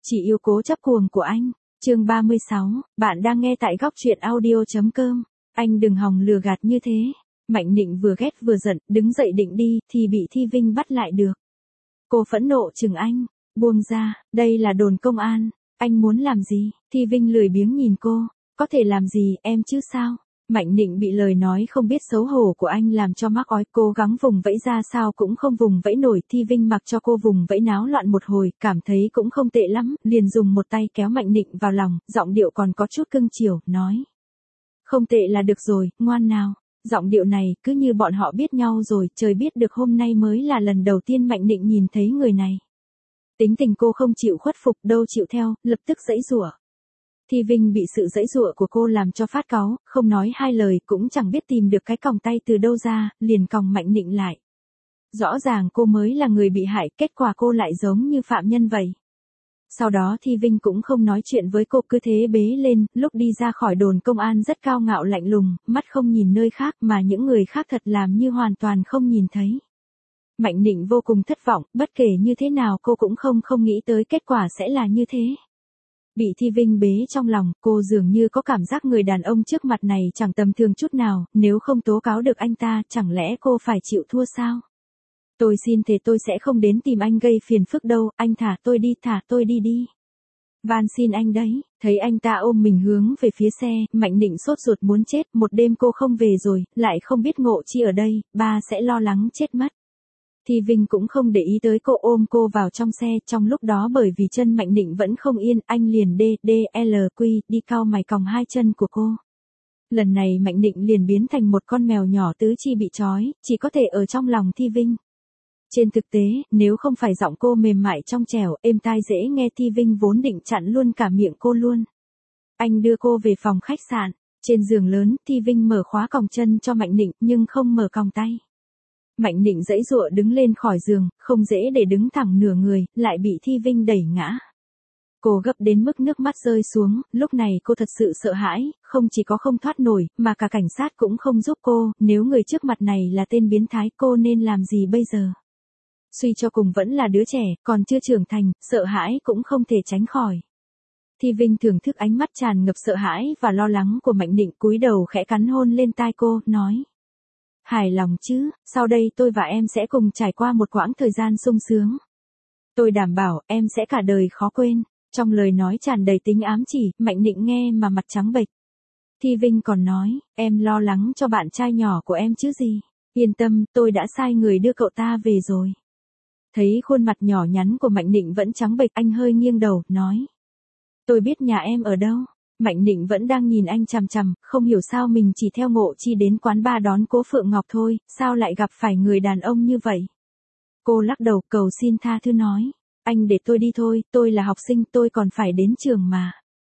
Chị yêu cố chấp cuồng của anh. Chương 36, bạn đang nghe tại góc truyện audio.com. Anh đừng hòng lừa gạt như thế. Mạnh Nịnh vừa ghét vừa giận, đứng dậy định đi, thì bị Thi Vinh bắt lại được. Cô phẫn nộ chừng anh. Buông ra, đây là đồn công an. Anh muốn làm gì? Thi Vinh lười biếng nhìn cô. Có thể làm gì, em chứ sao? Mạnh Nịnh bị lời nói không biết xấu hổ của anh làm cho mắc ói, cố gắng vùng vẫy ra sao cũng không vùng vẫy nổi. Thi Vinh mặc cho cô vùng vẫy náo loạn một hồi, cảm thấy cũng không tệ lắm, liền dùng một tay kéo Mạnh Nịnh vào lòng, giọng điệu còn có chút cưng chiều, nói. Không tệ là được rồi, ngoan nào. Giọng điệu này, cứ như bọn họ biết nhau rồi, trời biết được hôm nay mới là lần đầu tiên Mạnh Nịnh nhìn thấy người này. Tính tình cô không chịu khuất phục, đâu chịu theo, lập tức giãy giụa. Thi Vinh bị sự giãy giụa của cô làm cho phát cáu, không nói hai lời, cũng chẳng biết tìm được cái còng tay từ đâu ra, liền còng Mạnh Nịnh lại. Rõ ràng cô mới là người bị hại, kết quả cô lại giống như phạm nhân vậy. Sau đó Thi Vinh cũng không nói chuyện với cô, cứ thế bế lên, lúc đi ra khỏi đồn công an rất cao ngạo lạnh lùng, mắt không nhìn nơi khác mà những người khác thật làm như hoàn toàn không nhìn thấy. Mạnh Nịnh vô cùng thất vọng, bất kể như thế nào cô cũng không nghĩ tới kết quả sẽ là như thế. Bị Thi Vinh bế trong lòng, cô dường như có cảm giác người đàn ông trước mặt này chẳng tầm thường chút nào, nếu không tố cáo được anh ta, chẳng lẽ cô phải chịu thua sao? Tôi xin thề tôi sẽ không đến tìm anh gây phiền phức đâu, anh thả tôi đi đi. Van xin anh đấy, thấy anh ta ôm mình hướng về phía xe, Mạnh Nịnh sốt ruột muốn chết, một đêm cô không về rồi, lại không biết Ngộ Chi ở đây, ba sẽ lo lắng chết mất. Thi Vinh cũng không để ý tới cô, ôm cô vào trong xe, trong lúc đó bởi vì chân Mạnh Nịnh vẫn không yên, anh liền đi cau mày còng hai chân của cô. Lần này Mạnh Nịnh liền biến thành một con mèo nhỏ tứ chi bị trói, chỉ có thể ở trong lòng Thi Vinh. Trên thực tế, nếu không phải giọng cô mềm mại trong trẻo, êm tai dễ nghe, Thi Vinh vốn định chặn luôn cả miệng cô luôn. Anh đưa cô về phòng khách sạn, trên giường lớn, Thi Vinh mở khóa còng chân cho Mạnh Nịnh, nhưng không mở còng tay. Mạnh Nịnh giãy giụa đứng lên khỏi giường, không dễ để đứng thẳng nửa người, lại bị Thi Vinh đẩy ngã. Cô gấp đến mức nước mắt rơi xuống, lúc này cô thật sự sợ hãi, không chỉ có không thoát nổi, mà cả cảnh sát cũng không giúp cô, nếu người trước mặt này là tên biến thái cô nên làm gì bây giờ? Suy cho cùng vẫn là đứa trẻ, còn chưa trưởng thành, sợ hãi cũng không thể tránh khỏi. Thi Vinh thưởng thức ánh mắt tràn ngập sợ hãi và lo lắng của Mạnh Nịnh, cúi đầu khẽ cắn hôn lên tai cô, nói. Hài lòng chứ, sau đây tôi và em sẽ cùng trải qua một quãng thời gian sung sướng. Tôi đảm bảo em sẽ cả đời khó quên. Trong lời nói tràn đầy tính ám chỉ, Mạnh Nịnh nghe mà mặt trắng bệch. Thi Vinh còn nói, em lo lắng cho bạn trai nhỏ của em chứ gì. Yên tâm, tôi đã sai người đưa cậu ta về rồi. Thấy khuôn mặt nhỏ nhắn của Mạnh Nịnh vẫn trắng bệch, anh hơi nghiêng đầu, nói. Tôi biết nhà em ở đâu. Mạnh Nịnh vẫn đang nhìn anh chằm chằm, không hiểu sao mình chỉ theo Ngộ Chi đến quán bar đón Cố Phượng Ngọc thôi, sao lại gặp phải người đàn ông như vậy. Cô lắc đầu cầu xin tha thứ nói. Anh để tôi đi thôi, tôi là học sinh, tôi còn phải đến trường mà.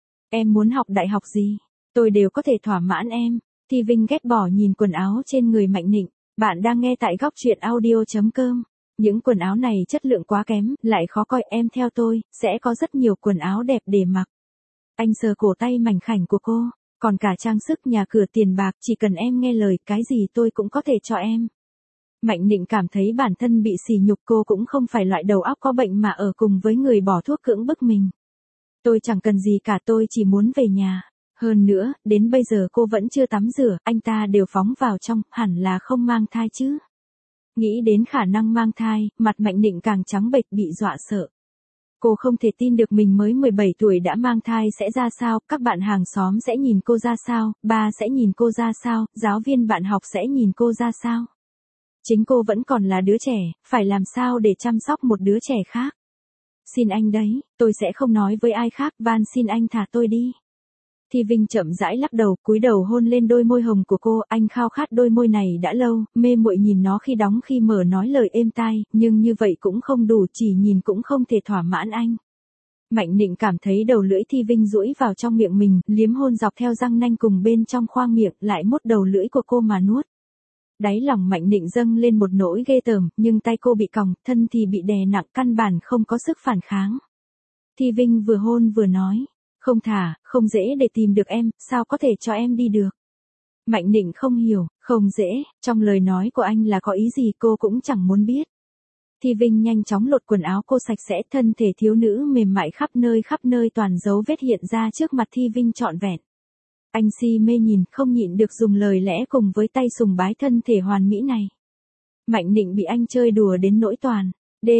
Em muốn học đại học gì? Tôi đều có thể thỏa mãn em. Thi Vinh ghét bỏ nhìn quần áo trên người Mạnh Nịnh. Bạn đang nghe tại góc truyện audio.com. Những quần áo này chất lượng quá kém, lại khó coi, em theo tôi, sẽ có rất nhiều quần áo đẹp để mặc. Anh sờ cổ tay mảnh khảnh của cô, còn cả trang sức, nhà cửa, tiền bạc, chỉ cần em nghe lời, cái gì tôi cũng có thể cho em. Mạnh Nịnh cảm thấy bản thân bị sỉ nhục, cô cũng không phải loại đầu óc có bệnh mà ở cùng với người bỏ thuốc cưỡng bức mình. Tôi chẳng cần gì cả, tôi chỉ muốn về nhà. Hơn nữa, đến bây giờ cô vẫn chưa tắm rửa, anh ta đều phóng vào trong, hẳn là không mang thai chứ. Nghĩ đến khả năng mang thai, mặt Mạnh Nịnh càng trắng bệch, bị dọa sợ. Cô không thể tin được mình mới 17 tuổi đã mang thai sẽ ra sao, các bạn hàng xóm sẽ nhìn cô ra sao, ba sẽ nhìn cô ra sao, giáo viên bạn học sẽ nhìn cô ra sao. Chính cô vẫn còn là đứa trẻ, phải làm sao để chăm sóc một đứa trẻ khác. Xin anh đấy, tôi sẽ không nói với ai khác, van xin anh thả tôi đi. Thi Vinh chậm rãi lắc đầu, cúi đầu hôn lên đôi môi hồng của cô, anh khao khát đôi môi này đã lâu, mê muội nhìn nó khi đóng khi mở, nói lời êm tai, nhưng như vậy cũng không đủ, chỉ nhìn cũng không thể thỏa mãn anh. Mạnh Nịnh cảm thấy đầu lưỡi Thi Vinh duỗi vào trong miệng mình, liếm hôn dọc theo răng nanh cùng bên trong khoang miệng, lại mút đầu lưỡi của cô mà nuốt. Đáy lòng Mạnh Nịnh dâng lên một nỗi ghê tởm, nhưng tay cô bị còng, thân thì bị đè nặng, căn bản không có sức phản kháng. Thi Vinh vừa hôn vừa nói. Không thả, không dễ để tìm được em, sao có thể cho em đi được. Mạnh Nịnh không hiểu, không dễ, trong lời nói của anh là có ý gì cô cũng chẳng muốn biết. Thi Vinh nhanh chóng lột quần áo cô sạch sẽ, thân thể thiếu nữ mềm mại khắp nơi toàn dấu vết hiện ra trước mặt Thi Vinh trọn vẹn. Anh si mê nhìn, không nhịn được dùng lời lẽ cùng với tay sùng bái thân thể hoàn mỹ này. Mạnh Nịnh bị anh chơi đùa đến nỗi toàn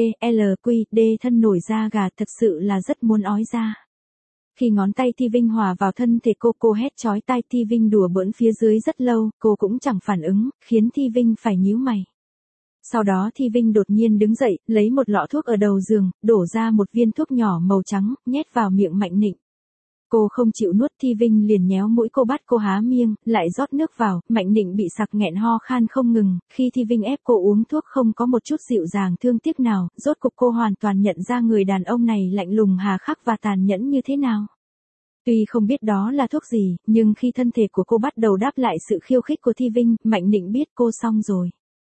D thân nổi da gà, thật sự là rất muốn ói ra. Khi ngón tay Thi Vinh hòa vào thân thể cô hét chói tai. Thi Vinh đùa bỡn phía dưới rất lâu, cô cũng chẳng phản ứng, khiến Thi Vinh phải nhíu mày. Sau đó Thi Vinh đột nhiên đứng dậy, lấy một lọ thuốc ở đầu giường, đổ ra một viên thuốc nhỏ màu trắng, nhét vào miệng Mạnh Nịnh. Cô không chịu nuốt, Thi Vinh liền nhéo mũi cô, bắt cô há miệng, lại rót nước vào. Mạnh Nịnh bị sặc nghẹn ho khan không ngừng, khi Thi Vinh ép cô uống thuốc không có một chút dịu dàng thương tiếc nào, rốt cục cô hoàn toàn nhận ra người đàn ông này lạnh lùng hà khắc và tàn nhẫn như thế nào. Tuy không biết đó là thuốc gì, nhưng khi thân thể của cô bắt đầu đáp lại sự khiêu khích của Thi Vinh, Mạnh Nịnh biết cô xong rồi.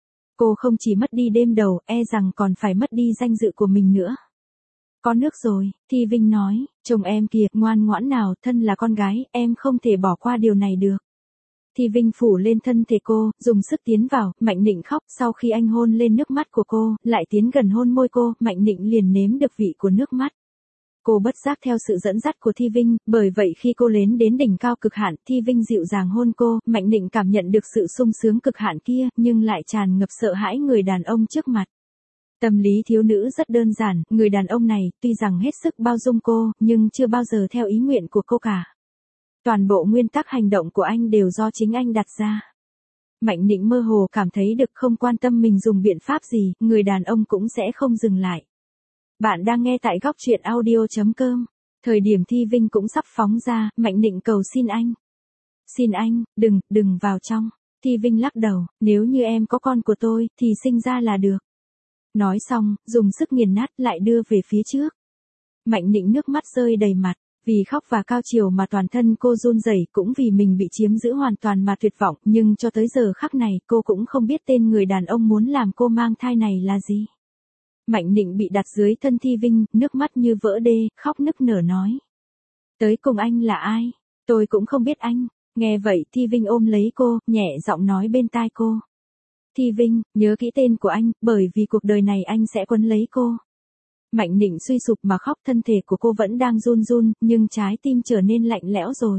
Cô không chỉ mất đi đêm đầu, e rằng còn phải mất đi danh dự của mình nữa. Có nước rồi, Thi Vinh nói, chồng em kìa, ngoan ngoãn nào, thân là con gái, em không thể bỏ qua điều này được. Thi Vinh phủ lên thân thể cô, dùng sức tiến vào. Mạnh Nịnh khóc, sau khi anh hôn lên nước mắt của cô, lại tiến gần hôn môi cô, Mạnh Nịnh liền nếm được vị của nước mắt. Cô bất giác theo sự dẫn dắt của Thi Vinh, bởi vậy khi cô lên đến đỉnh cao cực hạn, Thi Vinh dịu dàng hôn cô, Mạnh Nịnh cảm nhận được sự sung sướng cực hạn kia, nhưng lại tràn ngập sợ hãi người đàn ông trước mặt. Tâm lý thiếu nữ rất đơn giản, người đàn ông này, tuy rằng hết sức bao dung cô, nhưng chưa bao giờ theo ý nguyện của cô cả. Toàn bộ nguyên tắc hành động của anh đều do chính anh đặt ra. Mạnh Nịnh mơ hồ cảm thấy được, không quan tâm mình dùng biện pháp gì, người đàn ông cũng sẽ không dừng lại. Bạn đang nghe tại góc truyện audio.com. Thời điểm Thi Vinh cũng sắp phóng ra, Mạnh Nịnh cầu xin anh. Xin anh, đừng vào trong. Thi Vinh lắc đầu, nếu như em có con của tôi, thì sinh ra là được. Nói xong, dùng sức nghiền nát lại đưa về phía trước. Mạnh Nịnh nước mắt rơi đầy mặt, vì khóc và cao chiều mà toàn thân cô run rẩy, cũng vì mình bị chiếm giữ hoàn toàn mà tuyệt vọng, nhưng cho tới giờ khắc này cô cũng không biết tên người đàn ông muốn làm cô mang thai này là gì. Mạnh Nịnh bị đặt dưới thân Thi Vinh, nước mắt như vỡ đê, khóc nức nở nói. Tới cùng anh là ai? Tôi cũng không biết anh. Nghe vậy Thi Vinh ôm lấy cô, nhẹ giọng nói bên tai cô. Thi Vinh, nhớ kỹ tên của anh, bởi vì cuộc đời này anh sẽ quấn lấy cô. Mạnh Nịnh suy sụp mà khóc, thân thể của cô vẫn đang run, nhưng trái tim trở nên lạnh lẽo rồi.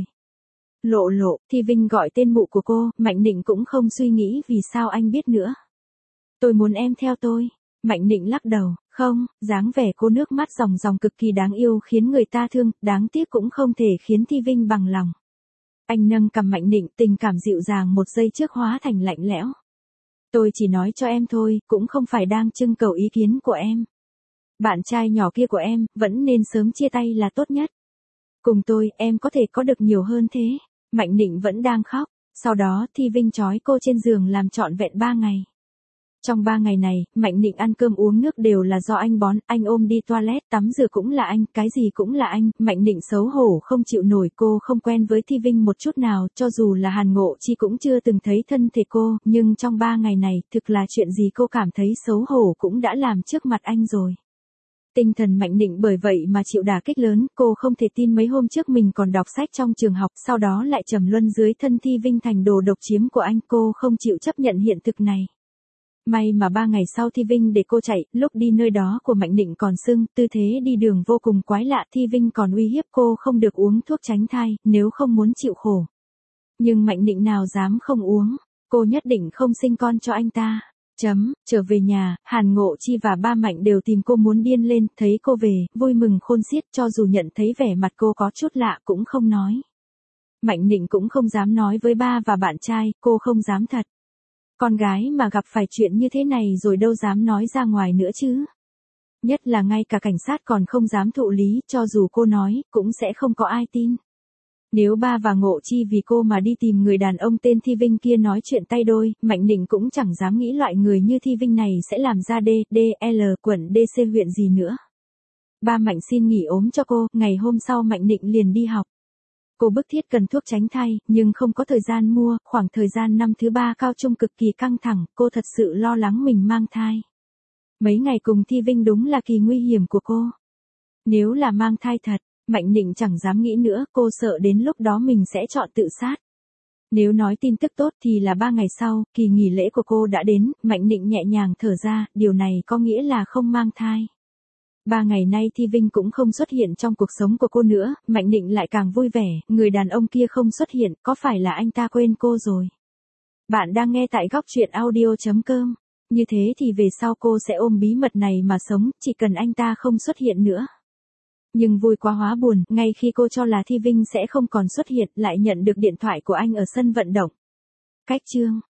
Lộ, Thi Vinh gọi tên mụ của cô, Mạnh Nịnh cũng không suy nghĩ vì sao anh biết nữa. Tôi muốn em theo tôi. Mạnh Nịnh lắc đầu, không, dáng vẻ cô nước mắt ròng cực kỳ đáng yêu khiến người ta thương, đáng tiếc cũng không thể khiến Thi Vinh bằng lòng. Anh nâng cằm Mạnh Nịnh, tình cảm dịu dàng một giây trước hóa thành lạnh lẽo. Tôi chỉ nói cho em thôi, cũng không phải đang trưng cầu ý kiến của em. Bạn trai nhỏ kia của em, vẫn nên sớm chia tay là tốt nhất. Cùng tôi, em có thể có được nhiều hơn thế. Mạnh Nịnh vẫn đang khóc, sau đó Thi Vinh trói cô trên giường làm trọn vẹn 3 ngày. Trong 3 ngày này, Mạnh Nịnh ăn cơm uống nước đều là do anh bón, anh ôm đi toilet, tắm rửa cũng là anh, cái gì cũng là anh. Mạnh Nịnh xấu hổ không chịu nổi, cô không quen với Thi Vinh một chút nào, cho dù là Hàn Ngộ Chi cũng chưa từng thấy thân thể cô, nhưng trong 3 ngày này, thực là chuyện gì cô cảm thấy xấu hổ cũng đã làm trước mặt anh rồi. Tinh thần Mạnh Nịnh bởi vậy mà chịu đả kích lớn, cô không thể tin mấy hôm trước mình còn đọc sách trong trường học, sau đó lại trầm luân dưới thân Thi Vinh thành đồ độc chiếm của anh, cô không chịu chấp nhận hiện thực này. May mà 3 ngày sau Thi Vinh để cô chạy, lúc đi nơi đó của Mạnh Nịnh còn sưng, tư thế đi đường vô cùng quái lạ, Thi Vinh còn uy hiếp cô không được uống thuốc tránh thai, nếu không muốn chịu khổ. Nhưng Mạnh Nịnh nào dám không uống, cô nhất định không sinh con cho anh ta. Trở về nhà, Hàn Ngộ Chi và ba Mạnh đều tìm cô muốn điên lên, thấy cô về, vui mừng khôn xiết, cho dù nhận thấy vẻ mặt cô có chút lạ cũng không nói. Mạnh Nịnh cũng không dám nói với ba và bạn trai, cô không dám thật. Con gái mà gặp phải chuyện như thế này rồi đâu dám nói ra ngoài nữa chứ. Nhất là ngay cả cảnh sát còn không dám thụ lý, cho dù cô nói, cũng sẽ không có ai tin. Nếu ba và Ngộ Chi vì cô mà đi tìm người đàn ông tên Thi Vinh kia nói chuyện tay đôi, Mạnh Nịnh cũng chẳng dám nghĩ loại người như Thi Vinh này sẽ làm ra DL quận DC huyện gì nữa. Ba Mạnh xin nghỉ ốm cho cô, ngày hôm sau Mạnh Nịnh liền đi học. Cô bức thiết cần thuốc tránh thai, nhưng không có thời gian mua, khoảng thời gian năm thứ 3 cao trung cực kỳ căng thẳng, cô thật sự lo lắng mình mang thai. Mấy ngày cùng Thi Vinh đúng là kỳ nguy hiểm của cô. Nếu là mang thai thật, Mạnh Nịnh chẳng dám nghĩ nữa, cô sợ đến lúc đó mình sẽ chọn tự sát. Nếu nói tin tức tốt thì là 3 ngày sau, kỳ nghỉ lễ của cô đã đến, Mạnh Nịnh nhẹ nhàng thở ra, điều này có nghĩa là không mang thai. 3 ngày nay Thi Vinh cũng không xuất hiện trong cuộc sống của cô nữa, Mạnh Nịnh lại càng vui vẻ, người đàn ông kia không xuất hiện, có phải là anh ta quên cô rồi? Bạn đang nghe tại góc truyện audio.com. Như thế thì về sau cô sẽ ôm bí mật này mà sống, chỉ cần anh ta không xuất hiện nữa. Nhưng vui quá hóa buồn, ngay khi cô cho là Thi Vinh sẽ không còn xuất hiện, lại nhận được điện thoại của anh ở sân vận động. Cách chương